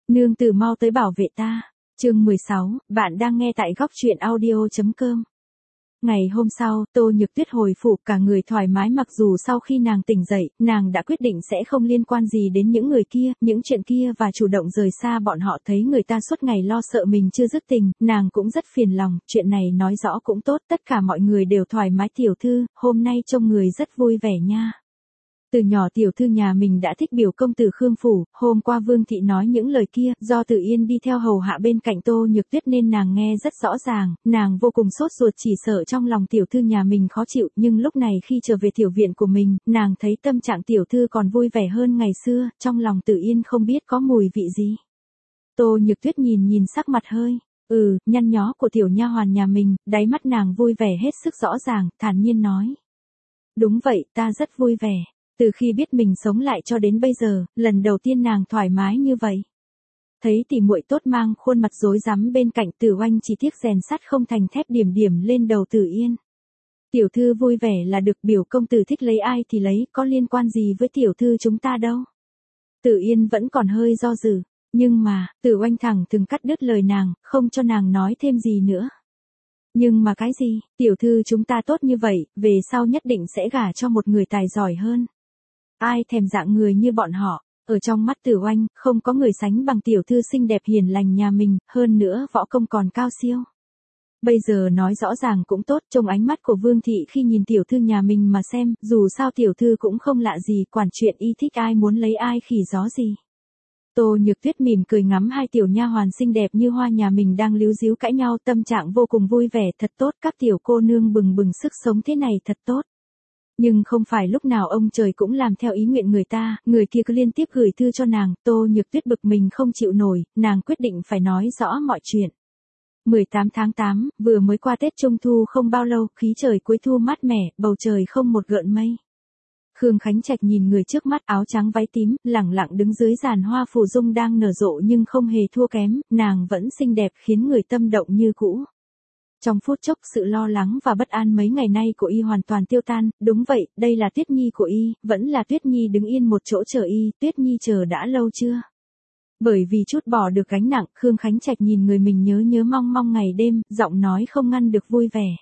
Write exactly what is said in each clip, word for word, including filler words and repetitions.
Nương tử mau tới bảo vệ ta. Chương mười sáu, bạn đang nghe tại góc truyện audio chấm com. Ngày hôm sau, Tô Nhược Tuyết hồi phục cả người thoải mái, mặc dù sau khi nàng tỉnh dậy, nàng đã quyết định sẽ không liên quan gì đến những người kia, những chuyện kia và chủ động rời xa bọn họ. Thấy người ta suốt ngày lo sợ mình chưa dứt tình, nàng cũng rất phiền lòng, chuyện này nói rõ cũng tốt, tất cả mọi người đều thoải mái. Tiểu thư, hôm nay trông người rất vui vẻ nha. Từ nhỏ tiểu thư nhà mình đã thích biểu công tử Khương Phủ, hôm qua Vương Thị nói những lời kia, do Tử Yên đi theo hầu hạ bên cạnh Tô Nhược Tuyết nên nàng nghe rất rõ ràng, nàng vô cùng sốt ruột, chỉ sợ trong lòng tiểu thư nhà mình khó chịu, nhưng lúc này khi trở về tiểu viện của mình, nàng thấy tâm trạng tiểu thư còn vui vẻ hơn ngày xưa, trong lòng Tử Yên không biết có mùi vị gì. Tô Nhược Tuyết nhìn nhìn sắc mặt hơi, ừ, nhăn nhó của tiểu nha hoàn nhà mình, đáy mắt nàng vui vẻ hết sức rõ ràng, thản nhiên nói. Đúng vậy, ta rất vui vẻ. Từ khi biết mình sống lại cho đến bây giờ, lần đầu tiên nàng thoải mái như vậy. Thấy tỷ muội tốt mang khuôn mặt rối rắm bên cạnh, Tử Oanh chỉ tiếc rèn sắt không thành thép điểm điểm lên đầu Tử Yên. Tiểu thư vui vẻ là được, biểu công tử thích lấy ai thì lấy, có liên quan gì với tiểu thư chúng ta đâu. Tử Yên vẫn còn hơi do dự, nhưng mà, Tử Oanh thẳng thừng cắt đứt lời nàng, không cho nàng nói thêm gì nữa. Nhưng mà cái gì, tiểu thư chúng ta tốt như vậy, về sau nhất định sẽ gả cho một người tài giỏi hơn. Ai thèm dạng người như bọn họ, ở trong mắt Tử Oanh, không có người sánh bằng tiểu thư xinh đẹp hiền lành nhà mình, hơn nữa võ công còn cao siêu. Bây giờ nói rõ ràng cũng tốt, trong ánh mắt của Vương Thị khi nhìn tiểu thư nhà mình mà xem, dù sao tiểu thư cũng không lạ gì, quản chuyện y thích ai muốn lấy ai khỉ gió gì. Tô Nhược Tuyết mỉm cười ngắm hai tiểu nha hoàn xinh đẹp như hoa nhà mình đang líu díu cãi nhau, tâm trạng vô cùng vui vẻ, thật tốt, các tiểu cô nương bừng bừng sức sống thế này thật tốt. Nhưng không phải lúc nào ông trời cũng làm theo ý nguyện người ta, người kia cứ liên tiếp gửi thư cho nàng, Tô Nhược Tuyết bực mình không chịu nổi, nàng quyết định phải nói rõ mọi chuyện. mười tám tháng tám, vừa mới qua Tết Trung Thu không bao lâu, khí trời cuối thu mát mẻ, bầu trời không một gợn mây. Khương Khánh Trạch nhìn người trước mắt, áo trắng váy tím, lẳng lặng đứng dưới giàn hoa phù dung đang nở rộ nhưng không hề thua kém, nàng vẫn xinh đẹp khiến người tâm động như cũ. Trong phút chốc sự lo lắng và bất an mấy ngày nay của y hoàn toàn tiêu tan, đúng vậy, đây là Tuyết Nhi của y, vẫn là Tuyết Nhi đứng yên một chỗ chờ y, Tuyết Nhi chờ đã lâu chưa? Bởi vì chút bỏ được gánh nặng, Khương Khánh Trạch nhìn người mình nhớ nhớ mong mong ngày đêm, giọng nói không ngăn được vui vẻ.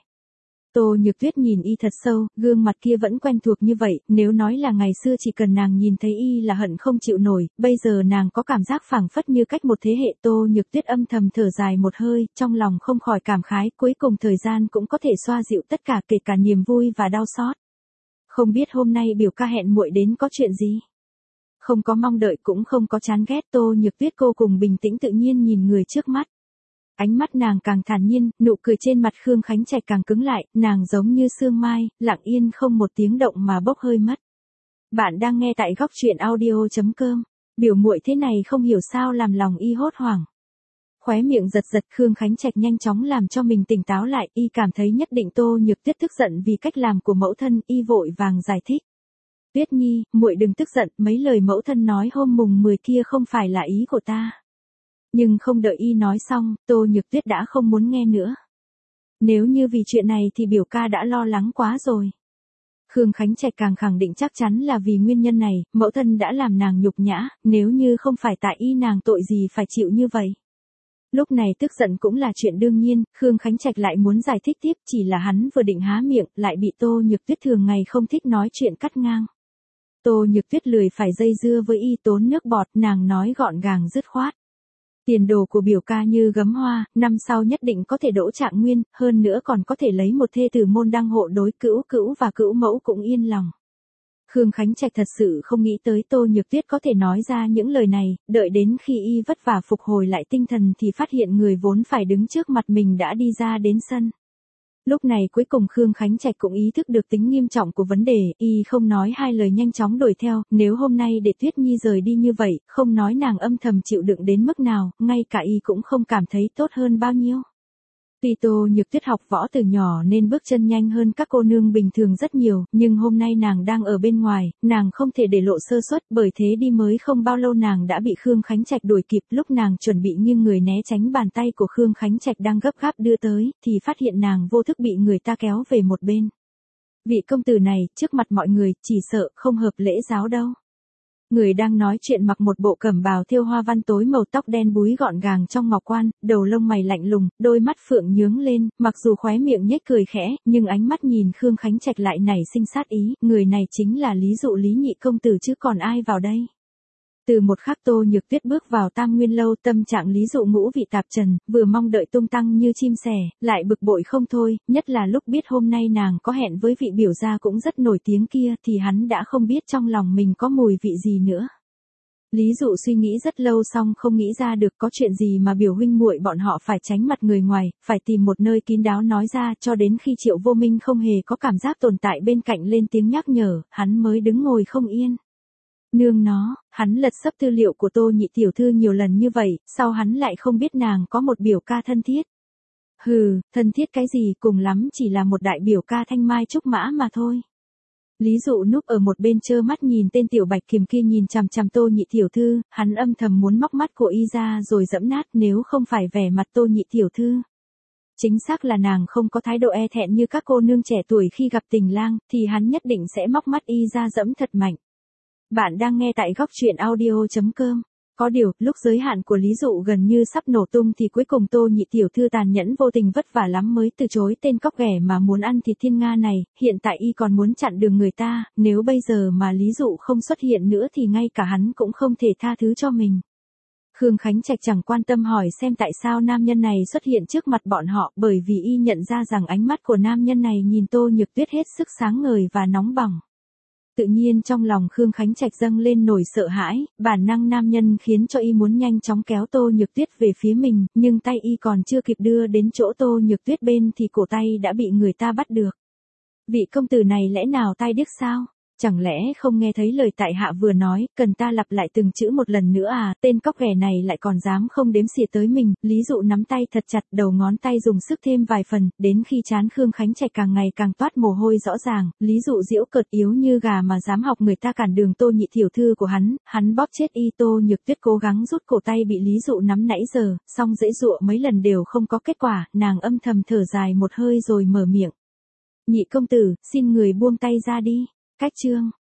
Tô Nhược Tuyết nhìn y thật sâu, gương mặt kia vẫn quen thuộc như vậy, nếu nói là ngày xưa chỉ cần nàng nhìn thấy y là hận không chịu nổi, bây giờ nàng có cảm giác phảng phất như cách một thế hệ. Tô Nhược Tuyết âm thầm thở dài một hơi, trong lòng không khỏi cảm khái, cuối cùng thời gian cũng có thể xoa dịu tất cả, kể cả niềm vui và đau xót. Không biết hôm nay biểu ca hẹn muội đến có chuyện gì? Không có mong đợi cũng không có chán ghét, Tô Nhược Tuyết cô cùng bình tĩnh tự nhiên nhìn người trước mắt. Ánh mắt nàng càng thản nhiên, nụ cười trên mặt Khương Khánh Trạch càng cứng lại, nàng giống như sương mai, lặng yên không một tiếng động mà bốc hơi mất. Bạn đang nghe tại góc truyện audio chấm com. Biểu muội thế này không hiểu sao làm lòng y hốt hoảng. Khóe miệng giật giật, Khương Khánh Trạch nhanh chóng làm cho mình tỉnh táo lại, y cảm thấy nhất định Tô Nhược Tuyết tức giận vì cách làm của mẫu thân, y vội vàng giải thích. Tuyết Nhi, muội đừng tức giận, mấy lời mẫu thân nói hôm mùng mười kia không phải là ý của ta. Nhưng không đợi y nói xong, Tô Nhược Tuyết đã không muốn nghe nữa. Nếu như vì chuyện này thì biểu ca đã lo lắng quá rồi. Khương Khánh Trạch càng khẳng định chắc chắn là vì nguyên nhân này, mẫu thân đã làm nàng nhục nhã, nếu như không phải tại y nàng tội gì phải chịu như vậy. Lúc này tức giận cũng là chuyện đương nhiên, Khương Khánh Trạch lại muốn giải thích tiếp, chỉ là hắn vừa định há miệng, lại bị Tô Nhược Tuyết thường ngày không thích nói chuyện cắt ngang. Tô Nhược Tuyết lười phải dây dưa với y, tốn nước bọt, nàng nói gọn gàng dứt khoát. Tiền đồ của biểu ca như gấm hoa, năm sau nhất định có thể đỗ trạng nguyên, hơn nữa còn có thể lấy một thê tử môn đăng hộ đối, cữu cữu và cữu mẫu cũng yên lòng. Khương Khánh Trạch thật sự không nghĩ tới Tô Nhược Tuyết có thể nói ra những lời này, đợi đến khi y vất vả phục hồi lại tinh thần thì phát hiện người vốn phải đứng trước mặt mình đã đi ra đến sân. Lúc này cuối cùng Khương Khánh Trạch cũng ý thức được tính nghiêm trọng của vấn đề, y không nói hai lời nhanh chóng đuổi theo, nếu hôm nay để Tuyết Nhi rời đi như vậy, không nói nàng âm thầm chịu đựng đến mức nào, ngay cả y cũng không cảm thấy tốt hơn bao nhiêu. Tuy Tô Nhược Tuyết học võ từ nhỏ nên bước chân nhanh hơn các cô nương bình thường rất nhiều, nhưng hôm nay nàng đang ở bên ngoài, nàng không thể để lộ sơ suất, bởi thế đi mới không bao lâu nàng đã bị Khương Khánh Trạch đuổi kịp. Lúc nàng chuẩn bị nghiêng người né tránh bàn tay của Khương Khánh Trạch đang gấp gáp đưa tới, thì phát hiện nàng vô thức bị người ta kéo về một bên. Vị công tử này, trước mặt mọi người, chỉ sợ không hợp lễ giáo đâu. Người đang nói chuyện mặc một bộ cẩm bào thêu hoa văn tối màu, tóc đen búi gọn gàng trong ngọc quan, đầu lông mày lạnh lùng, đôi mắt phượng nhướng lên, mặc dù khóe miệng nhếch cười khẽ, nhưng ánh mắt nhìn Khương Khánh Trạch lại nảy sinh sát ý, người này chính là Lý Dụ Lý nhị công tử chứ còn ai vào đây. Từ một khắc Tô Nhược Tuyết bước vào Tam Nguyên lâu, tâm trạng Lý Dụ ngũ vị tạp trần, vừa mong đợi tung tăng như chim sẻ, lại bực bội không thôi, nhất là lúc biết hôm nay nàng có hẹn với vị biểu gia cũng rất nổi tiếng kia thì hắn đã không biết trong lòng mình có mùi vị gì nữa. Lý Dụ suy nghĩ rất lâu xong không nghĩ ra được có chuyện gì mà biểu huynh muội bọn họ phải tránh mặt người ngoài, phải tìm một nơi kín đáo nói ra, cho đến khi Triệu Vô Minh không hề có cảm giác tồn tại bên cạnh lên tiếng nhắc nhở, hắn mới đứng ngồi không yên. Nương nó, hắn lật sấp tư liệu của Tô nhị tiểu thư nhiều lần như vậy, sao hắn lại không biết nàng có một biểu ca thân thiết? Hừ, thân thiết cái gì, cùng lắm chỉ là một đại biểu ca thanh mai trúc mã mà thôi. Lý Dụ núp ở một bên trơ mắt nhìn tên tiểu bạch kiểm kia nhìn chằm chằm Tô nhị tiểu thư, hắn âm thầm muốn móc mắt của y ra rồi giẫm nát, nếu không phải vẻ mặt Tô nhị tiểu thư. Chính xác là nàng không có thái độ e thẹn như các cô nương trẻ tuổi khi gặp tình lang, thì hắn nhất định sẽ móc mắt y ra giẫm thật mạnh. Bạn đang nghe tại góc truyện audio chấm com. Có điều, lúc giới hạn của Lý Dụ gần như sắp nổ tung thì cuối cùng Tô nhị tiểu thư tàn nhẫn vô tình vất vả lắm mới từ chối tên cóc ghẻ mà muốn ăn thịt thiên nga này, hiện tại y còn muốn chặn đường người ta, nếu bây giờ mà Lý Dụ không xuất hiện nữa thì ngay cả hắn cũng không thể tha thứ cho mình. Khương Khánh Trạch chẳng quan tâm hỏi xem tại sao nam nhân này xuất hiện trước mặt bọn họ, bởi vì y nhận ra rằng ánh mắt của nam nhân này nhìn Tô Nhược Tuyết hết sức sáng ngời và nóng bỏng. Tự nhiên trong lòng Khương Khánh Trạch dâng lên nỗi sợ hãi, bản năng nam nhân khiến cho y muốn nhanh chóng kéo Tô Nhược Tuyết về phía mình, nhưng tay y còn chưa kịp đưa đến chỗ Tô Nhược Tuyết bên thì cổ tay đã bị người ta bắt được. Vị công tử này lẽ nào tai điếc sao? Chẳng lẽ không nghe thấy lời tại hạ vừa nói, cần ta lặp lại từng chữ một lần nữa à, tên cóc ghẻ này lại còn dám không đếm xỉa tới mình, Lý Dụ nắm tay thật chặt, đầu ngón tay dùng sức thêm vài phần, đến khi trán Khương Khánh Trạch càng ngày càng toát mồ hôi rõ ràng, Lý Dụ giễu cợt yếu như gà mà dám học người ta cản đường Tô nhị tiểu thư của hắn, hắn bóp chết y. Tô Nhược Tuyết cố gắng rút cổ tay bị Lý Dụ nắm nãy giờ, song dễ dụa mấy lần đều không có kết quả, nàng âm thầm thở dài một hơi rồi mở miệng. Nhị công tử, xin người buông tay ra đi. Cách chương